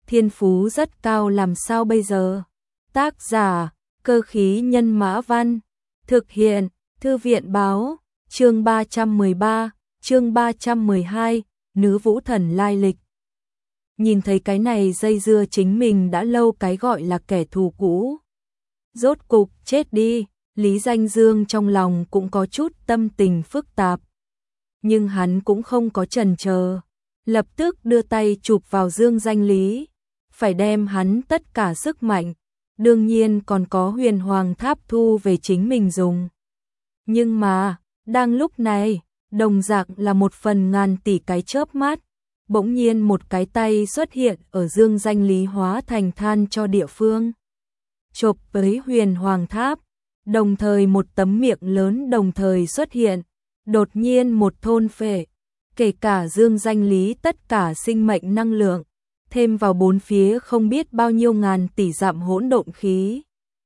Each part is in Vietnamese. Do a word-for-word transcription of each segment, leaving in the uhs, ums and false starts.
thiên phú rất cao làm sao bây giờ? Tác giả, Cơ khí nhân mã văn, thực hiện, Thư viện báo, chương ba trăm mười ba, chương ba trăm mười hai, nữ vũ thần lai lịch. Nhìn thấy cái này dây dưa chính mình đã lâu cái gọi là kẻ thù cũ. Rốt cục chết đi, Lý Danh Dương trong lòng cũng có chút tâm tình phức tạp. Nhưng hắn cũng không có chần chờ, lập tức đưa tay chụp vào Dương Danh Lý, phải đem hắn tất cả sức mạnh, đương nhiên còn có huyền hoàng tháp thu về chính mình dùng. Nhưng mà, đang lúc này, đồng dạng là một phần ngàn tỷ cái chớp mắt, bỗng nhiên một cái tay xuất hiện ở Dương Danh Lý hóa thành than cho địa phương. Chộp với huyền hoàng tháp, đồng thời một tấm miệng lớn đồng thời xuất hiện, đột nhiên một thôn phệ, kể cả Dương Danh Lý tất cả sinh mệnh năng lượng, thêm vào bốn phía không biết bao nhiêu ngàn tỷ dặm hỗn độn khí,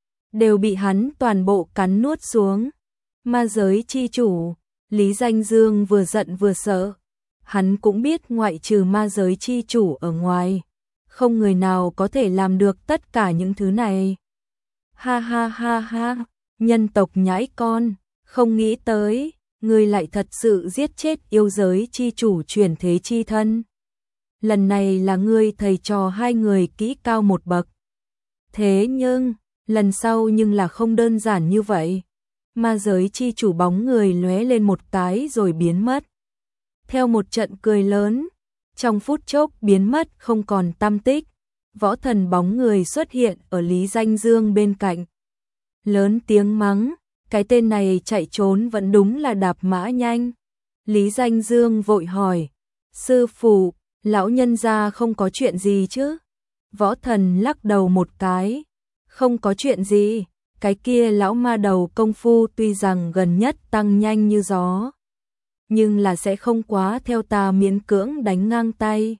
đều bị hắn toàn bộ cắn nuốt xuống. Ma giới chi chủ, Lý Danh Dương vừa giận vừa sợ, hắn cũng biết ngoại trừ ma giới chi chủ ở ngoài, không người nào có thể làm được tất cả những thứ này. Ha ha ha ha, nhân tộc nhãi con, không nghĩ tới, ngươi lại thật sự giết chết yêu giới chi chủ chuyển thế chi thân. Lần này là ngươi thầy trò hai người kỹ cao một bậc. Thế nhưng, lần sau nhưng là không đơn giản như vậy. Ma giới chi chủ bóng người lóe lên một cái rồi biến mất. Theo một trận cười lớn, trong phút chốc biến mất không còn tăm tích, võ thần bóng người xuất hiện ở Lý Danh Dương bên cạnh. Lớn tiếng mắng, cái tên này chạy trốn vẫn đúng là đạp mã nhanh. Lý Danh Dương vội hỏi, sư phụ, lão nhân gia không có chuyện gì chứ? Võ thần lắc đầu một cái, không có chuyện gì, cái kia lão ma đầu công phu tuy rằng gần nhất tăng nhanh như gió, nhưng là sẽ không quá theo ta miễn cưỡng đánh ngang tay.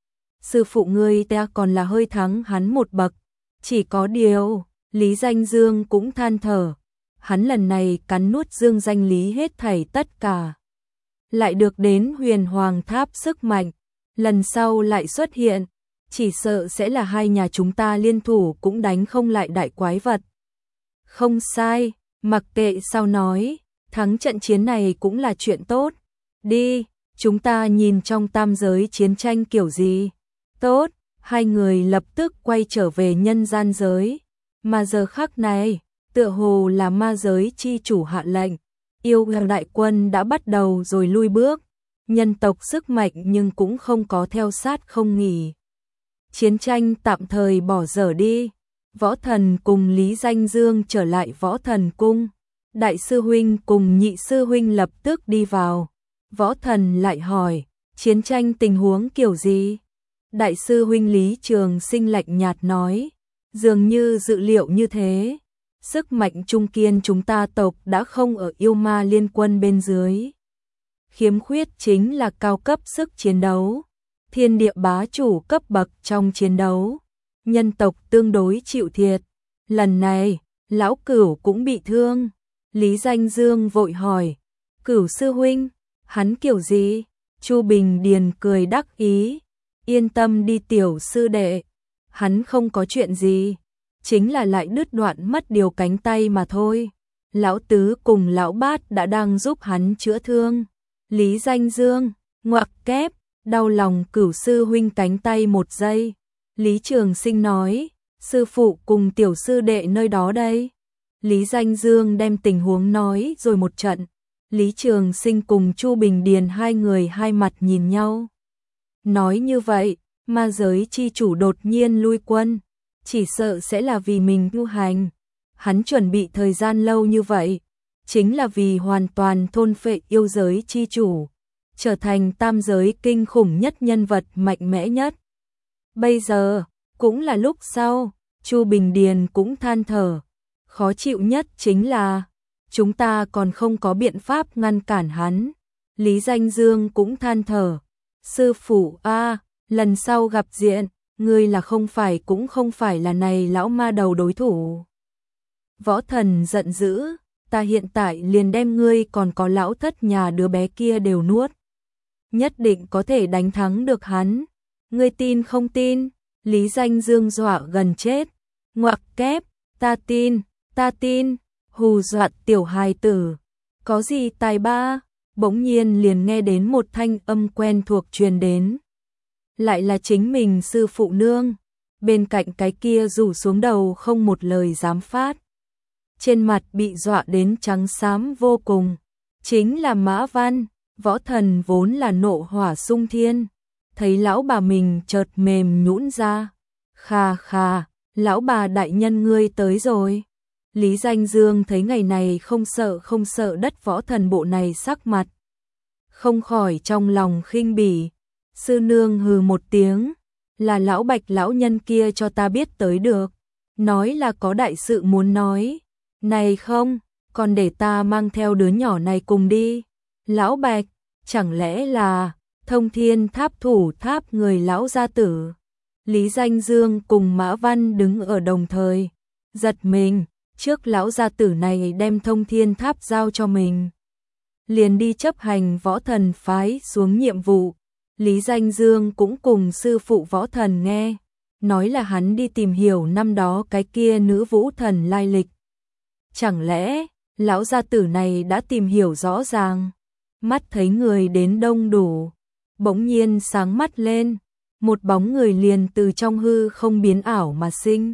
Sư phụ ngươi ta còn là hơi thắng hắn một bậc, chỉ có điều, Lý Danh Dương cũng than thở, hắn lần này cắn nuốt Dương Danh Lý hết thảy tất cả. Lại được đến huyền hoàng tháp sức mạnh, lần sau lại xuất hiện, chỉ sợ sẽ là hai nhà chúng ta liên thủ cũng đánh không lại đại quái vật. Không sai, mặc kệ sao nói, thắng trận chiến này cũng là chuyện tốt. Đi, chúng ta nhìn trong tam giới chiến tranh kiểu gì. Tốt, hai người lập tức quay trở về nhân gian giới. Mà giờ khắc này, tựa hồ là ma giới chi chủ hạ lệnh, yêu đại quân đã bắt đầu rồi lui bước. Nhân tộc sức mạnh nhưng cũng không có theo sát không nghỉ. Chiến tranh tạm thời bỏ dở đi. Võ thần cùng Lý Danh Dương trở lại võ thần cung. Đại sư huynh cùng nhị sư huynh lập tức đi vào. Võ thần lại hỏi, chiến tranh tình huống kiểu gì? Đại sư huynh Lý Trường Sinh lạnh nhạt nói, dường như dự liệu như thế. Sức mạnh trung kiên chúng ta tộc đã không ở yêu ma liên quân bên dưới. Khiếm khuyết chính là cao cấp sức chiến đấu, thiên địa bá chủ cấp bậc trong chiến đấu. Nhân tộc tương đối chịu thiệt. Lần này, lão Cửu cũng bị thương. Lý Danh Dương vội hỏi, Cửu sư huynh, hắn kiểu gì? Chu Bình Điền cười đắc ý, yên tâm đi tiểu sư đệ, hắn không có chuyện gì, chính là lại đứt đoạn mất điều cánh tay mà thôi. Lão Tứ cùng lão Bát đã đang giúp hắn chữa thương. Lý Danh Dương, ngoặc kép, đau lòng Cửu sư huynh cánh tay một giây. Lý Trường Sinh nói, sư phụ cùng tiểu sư đệ nơi đó đây. Lý Danh Dương đem tình huống nói rồi một trận. Lý Trường Sinh cùng Chu Bình Điền hai người hai mặt nhìn nhau. Nói như vậy, ma giới chi chủ đột nhiên lui quân, chỉ sợ sẽ là vì mình nhu hành. Hắn chuẩn bị thời gian lâu như vậy, chính là vì hoàn toàn thôn phệ yêu giới chi chủ, trở thành tam giới kinh khủng nhất nhân vật mạnh mẽ nhất. Bây giờ, cũng là lúc sau, Chu Bình Điền cũng than thở, khó chịu nhất chính là, chúng ta còn không có biện pháp ngăn cản hắn. Lý Danh Dương cũng than thở, sư phụ a, lần sau gặp diện, ngươi là không phải cũng không phải là này lão ma đầu đối thủ. Võ thần giận dữ, ta hiện tại liền đem ngươi còn có lão thất nhà đứa bé kia đều nuốt. Nhất định có thể đánh thắng được hắn. Ngươi tin không tin? Lý Danh Dương dọa gần chết, ngoặc kép, ta tin, ta tin, hù dọa tiểu hài tử, có gì tài ba, bỗng nhiên liền nghe đến một thanh âm quen thuộc truyền đến. Lại là chính mình sư phụ nương, bên cạnh cái kia rủ xuống đầu không một lời dám phát. Trên mặt bị dọa đến trắng xám vô cùng, chính là Mã Văn, võ thần vốn là nộ hỏa sung thiên, thấy lão bà mình chợt mềm nhũn ra, khà khà, lão bà đại nhân ngươi tới rồi. Lý Danh Dương thấy ngày này không sợ không sợ đất võ thần bộ này sắc mặt, không khỏi trong lòng khinh bỉ. Sư nương hừ một tiếng, là lão Bạch lão nhân kia cho ta biết tới được, nói là có đại sự muốn nói, này không, còn để ta mang theo đứa nhỏ này cùng đi. Lão Bạch, chẳng lẽ là Thông Thiên Tháp thủ tháp người lão gia tử? Lý Danh Dương cùng Mã Văn đứng ở đồng thời, giật mình, trước lão gia tử này đem Thông Thiên Tháp giao cho mình, liền đi chấp hành võ thần phái xuống nhiệm vụ. Lý Danh Dương cũng cùng sư phụ võ thần nghe, nói là hắn đi tìm hiểu năm đó cái kia nữ vũ thần lai lịch. Chẳng lẽ, lão gia tử này đã tìm hiểu rõ ràng? Mắt thấy người đến đông đủ, bỗng nhiên sáng mắt lên, một bóng người liền từ trong hư không biến ảo mà sinh.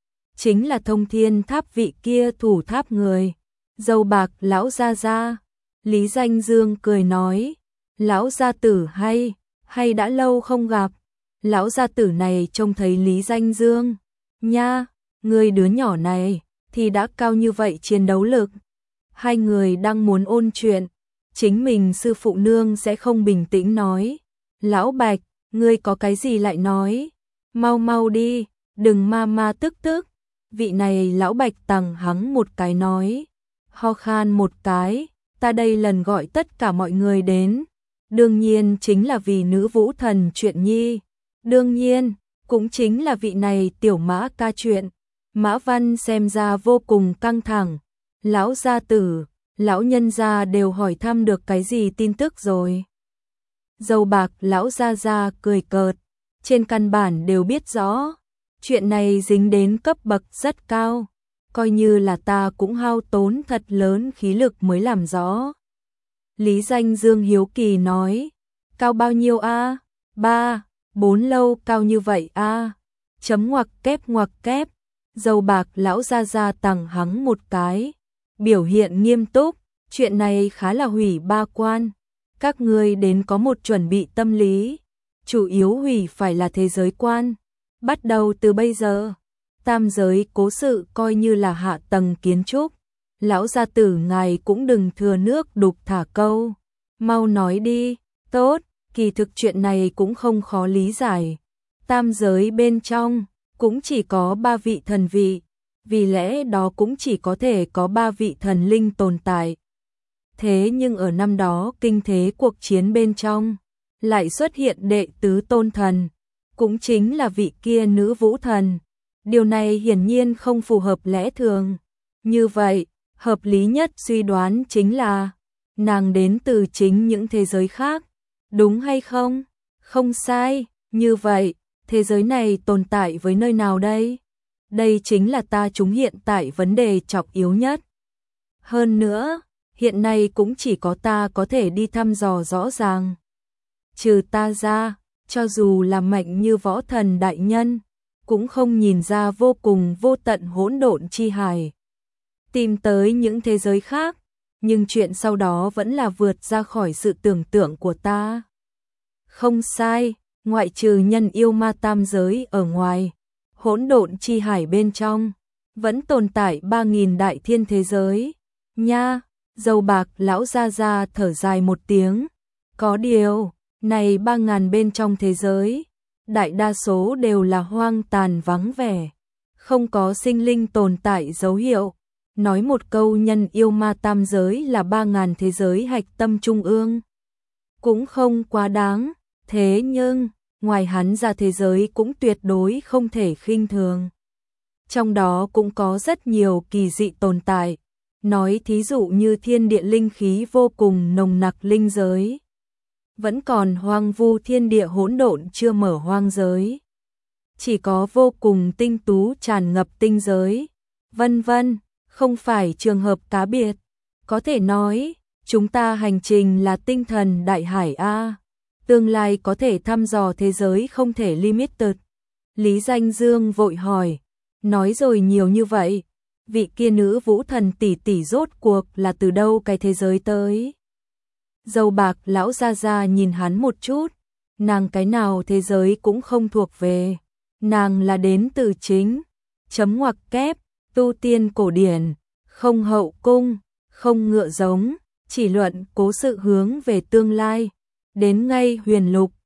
Chính là Thông Thiên Tháp vị kia thủ tháp người, dâu bạc lão gia gia. Lý Danh Dương cười nói, lão gia tử hay, hay đã lâu không gặp. Lão gia tử này trông thấy Lý Danh Dương, nha, người đứa nhỏ này thì đã cao như vậy chiến đấu lực. Hai người đang muốn ôn chuyện, chính mình sư phụ nương sẽ không bình tĩnh nói, lão Bạch, ngươi có cái gì lại nói, mau mau đi, đừng ma ma tức tức. Vị này lão Bạch tằng hắng một cái nói, ho khan một cái, ta đây lần gọi tất cả mọi người đến, đương nhiên chính là vì nữ vũ thần chuyện nhi, đương nhiên cũng chính là vị này tiểu Mã ca chuyện. Mã Văn xem ra vô cùng căng thẳng, lão gia tử, lão nhân gia đều hỏi thăm được cái gì tin tức rồi? Dâu bạc lão gia gia cười cợt, trên căn bản đều biết rõ, chuyện này dính đến cấp bậc rất cao, coi như là ta cũng hao tốn thật lớn khí lực mới làm rõ. Lý Danh Dương hiếu kỳ nói, cao bao nhiêu a? Ba, bốn lâu cao như vậy a? Chấm ngoặc kép ngoặc kép. Dâu bạc lão gia gia tằng hắng một cái, biểu hiện nghiêm túc, chuyện này khá là hủy ba quan, các ngươi đến có một chuẩn bị tâm lý, chủ yếu hủy phải là thế giới quan. Bắt đầu từ bây giờ, tam giới cố sự coi như là hạ tầng kiến trúc, lão gia tử ngài cũng đừng thừa nước đục thả câu, mau nói đi. Tốt, kỳ thực chuyện này cũng không khó lý giải, tam giới bên trong cũng chỉ có ba vị thần vị, vì lẽ đó cũng chỉ có thể có ba vị thần linh tồn tại. Thế nhưng ở năm đó kinh thế cuộc chiến bên trong, lại xuất hiện đệ tứ tôn thần, cũng chính là vị kia nữ vũ thần. Điều này hiển nhiên không phù hợp lẽ thường. Như vậy, hợp lý nhất suy đoán chính là nàng đến từ chính những thế giới khác, đúng hay không? Không sai, như vậy thế giới này tồn tại với nơi nào đây? Đây chính là ta chúng hiện tại vấn đề trọng yếu nhất. Hơn nữa, hiện nay cũng chỉ có ta có thể đi thăm dò rõ ràng. Trừ ta ra, cho dù là mạnh như võ thần đại nhân, cũng không nhìn ra vô cùng vô tận hỗn độn chi hải. Tìm tới những thế giới khác, nhưng chuyện sau đó vẫn là vượt ra khỏi sự tưởng tượng của ta. Không sai. Ngoại trừ nhân yêu ma tam giới ở ngoài, hỗn độn chi hải bên trong, vẫn tồn tại ba nghìn đại thiên thế giới. Nha, dâu bạc lão gia gia thở dài một tiếng, có điều, này ba ngàn bên trong thế giới, đại đa số đều là hoang tàn vắng vẻ, không có sinh linh tồn tại dấu hiệu. Nói một câu nhân yêu ma tam giới là ba ngàn thế giới hạch tâm trung ương, cũng không quá đáng, thế nhưng ngoài hắn ra thế giới cũng tuyệt đối không thể khinh thường. Trong đó cũng có rất nhiều kỳ dị tồn tại, nói thí dụ như thiên địa linh khí vô cùng nồng nặc linh giới. Vẫn còn hoang vu thiên địa hỗn độn chưa mở hoang giới. chỉ có vô cùng tinh tú tràn ngập tinh giới, vân vân, không phải trường hợp cá biệt. Có thể nói, chúng ta hành trình là tinh thần đại hải A. Tương lai có thể thăm dò thế giới không thể limited. Lý Danh Dương vội hỏi, nói rồi nhiều như vậy, vị kia nữ vũ thần tỷ tỷ rốt cuộc là từ đâu cái thế giới tới? Dâu bạc lão gia gia nhìn hắn một chút, nàng cái nào thế giới cũng không thuộc về, nàng là đến từ chính, chấm ngoặc kép, tu tiên cổ điển, không hậu cung, không ngựa giống, chỉ luận cố sự hướng về tương lai, đến ngay huyền lục,